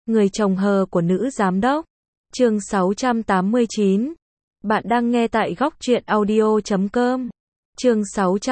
Người chồng hờ của nữ giám đốc. Chương 689. Bạn đang nghe tại góc truyện audio.com. Chương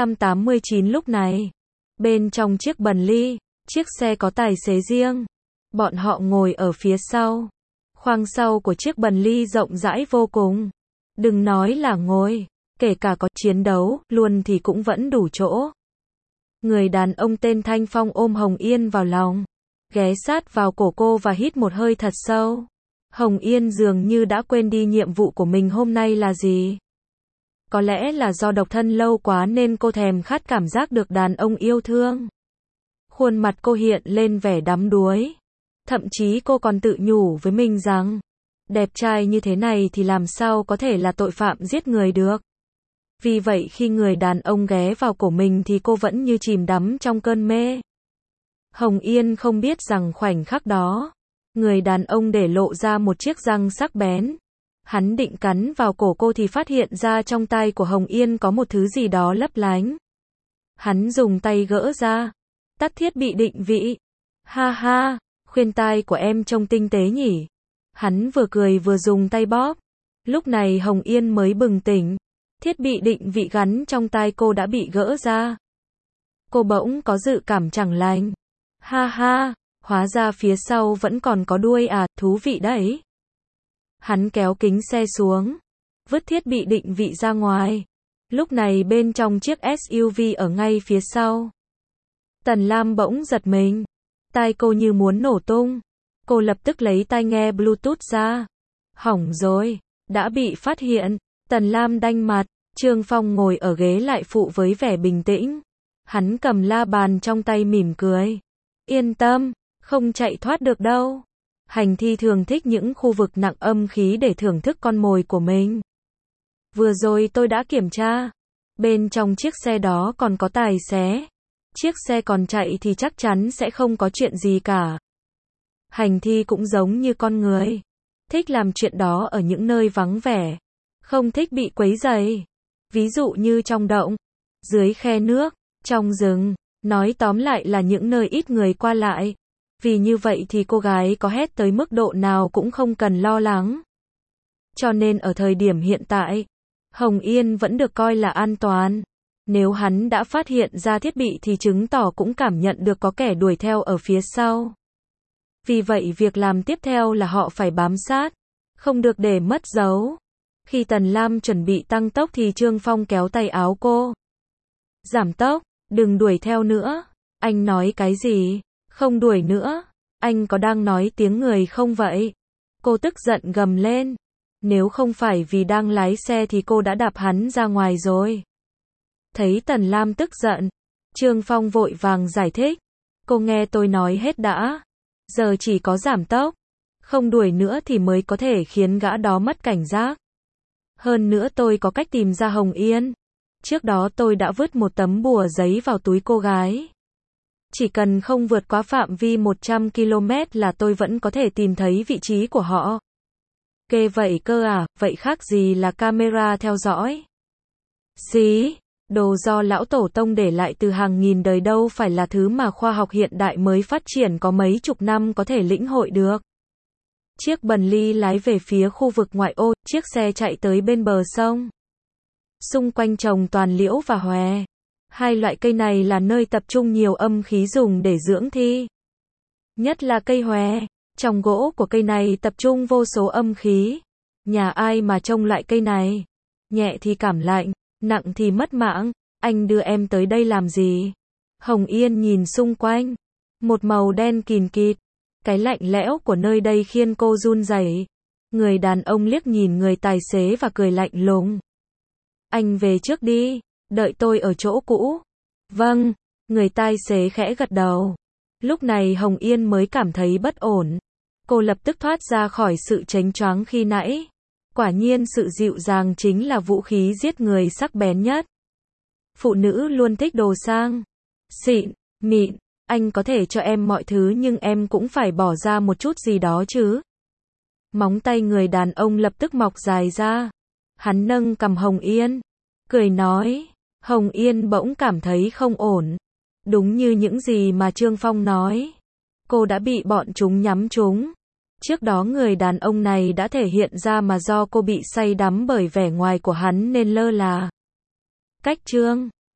689 lúc này. Bên trong chiếc Bentley, chiếc xe có tài xế riêng. Bọn họ ngồi ở phía sau. Khoang sau của chiếc Bentley rộng rãi vô cùng. Đừng nói là ngồi, kể cả có chiến đấu luôn thì cũng vẫn đủ chỗ. Người đàn ông tên Thanh Phong ôm Hồng Yên vào lòng, ghé sát vào cổ cô và hít một hơi thật sâu. Hồng Yên dường như đã quên đi nhiệm vụ của mình hôm nay là gì. Có lẽ là do độc thân lâu quá nên cô thèm khát cảm giác được đàn ông yêu thương. Khuôn mặt cô hiện lên vẻ đắm đuối. Thậm chí cô còn tự nhủ với mình rằng, đẹp trai như thế này thì làm sao có thể là tội phạm giết người được. Vì vậy khi người đàn ông ghé vào cổ mình thì cô vẫn như chìm đắm trong cơn mê. Hồng Yên không biết rằng khoảnh khắc đó, người đàn ông để lộ ra một chiếc răng sắc bén. Hắn định cắn vào cổ cô thì phát hiện ra trong tay của Hồng Yên có một thứ gì đó lấp lánh. Hắn dùng tay gỡ ra, tắt thiết bị định vị. Ha ha, khuyên tai của em trông tinh tế nhỉ. Hắn vừa cười vừa dùng tay bóp. Lúc này Hồng Yên mới bừng tỉnh. Thiết bị định vị gắn trong tai cô đã bị gỡ ra. Cô bỗng có dự cảm chẳng lành. Ha ha, hóa ra phía sau vẫn còn có đuôi à, thú vị đấy. Hắn kéo kính xe xuống, vứt thiết bị định vị ra ngoài. Lúc này bên trong chiếc SUV ở ngay phía sau. Tần Lam bỗng giật mình. Tai cô như muốn nổ tung. Cô lập tức lấy tai nghe Bluetooth ra. Hỏng rồi, đã bị phát hiện. Tần Lam đanh mặt. Trương Phong ngồi ở ghế lại phụ với vẻ bình tĩnh. Hắn cầm la bàn trong tay mỉm cười. Yên tâm, không chạy thoát được đâu. Hành thi thường thích những khu vực nặng âm khí để thưởng thức con mồi của mình. Vừa rồi tôi đã kiểm tra. Bên trong chiếc xe đó còn có tài xế. Chiếc xe còn chạy thì chắc chắn sẽ không có chuyện gì cả. Hành thi cũng giống như con người. Thích làm chuyện đó ở những nơi vắng vẻ. Không thích bị quấy rầy. Ví dụ như trong động, dưới khe nước, trong rừng. Nói tóm lại là những nơi ít người qua lại. Vì như vậy thì cô gái có hét tới mức độ nào cũng không cần lo lắng. Cho nên ở thời điểm hiện tại, Hồng Yên vẫn được coi là an toàn. Nếu hắn đã phát hiện ra thiết bị thì chứng tỏ cũng cảm nhận được có kẻ đuổi theo ở phía sau. Vì vậy việc làm tiếp theo là họ phải bám sát, không được để mất dấu. Khi Tần Lam chuẩn bị tăng tốc thì Trương Phong kéo tay áo cô. Giảm tốc, đừng đuổi theo nữa. Anh nói cái gì? Không đuổi nữa. Anh có đang nói tiếng người không vậy? Cô tức giận gầm lên. Nếu không phải vì đang lái xe thì cô đã đạp hắn ra ngoài rồi. Thấy Tần Lam tức giận, Trương Phong vội vàng giải thích. Cô nghe tôi nói hết đã. Giờ chỉ có giảm tốc, không đuổi nữa thì mới có thể khiến gã đó mất cảnh giác. Hơn nữa tôi có cách tìm ra Hồng Yên. Trước đó tôi đã vứt một tấm bùa giấy vào túi cô gái. Chỉ cần không vượt quá phạm vi 100 km là tôi vẫn có thể tìm thấy vị trí của họ. Ghê vậy cơ à, vậy khác gì là camera theo dõi. Xí, đồ do lão tổ tông để lại từ hàng nghìn đời đâu phải là thứ mà khoa học hiện đại mới phát triển có mấy chục năm có thể lĩnh hội được. Chiếc Bentley lái về phía khu vực ngoại ô, chiếc xe chạy tới bên bờ sông. Xung quanh trồng toàn liễu và hòe. Hai loại cây này là nơi tập trung nhiều âm khí dùng để dưỡng thi. Nhất là cây hòe, trong gỗ của cây này tập trung vô số âm khí. Nhà ai mà trông loại cây này? Nhẹ thì cảm lạnh, nặng thì mất mạng. Anh đưa em tới đây làm gì? Hồng Yên nhìn xung quanh. Một màu đen kìn kịt. Cái lạnh lẽo của nơi đây khiến cô run rẩy. Người đàn ông liếc nhìn người tài xế và cười lạnh lùng. Anh về trước đi, đợi tôi ở chỗ cũ. Vâng, người tài xế khẽ gật đầu. Lúc này Hồng Yên mới cảm thấy bất ổn. Cô lập tức thoát ra khỏi sự chánh choáng khi nãy. Quả nhiên sự dịu dàng chính là vũ khí giết người sắc bén nhất. Phụ nữ luôn thích đồ sang, xịn, mịn. Anh có thể cho em mọi thứ nhưng em cũng phải bỏ ra một chút gì đó chứ. Móng tay người đàn ông lập tức mọc dài ra. Hắn nâng cằm Hồng Yên, cười nói. Hồng Yên bỗng cảm thấy không ổn. Đúng như những gì mà Trương Phong nói. Cô đã bị bọn chúng nhắm trúng. Trước đó người đàn ông này đã thể hiện ra mà do cô bị say đắm bởi vẻ ngoài của hắn nên lơ là. Cách chương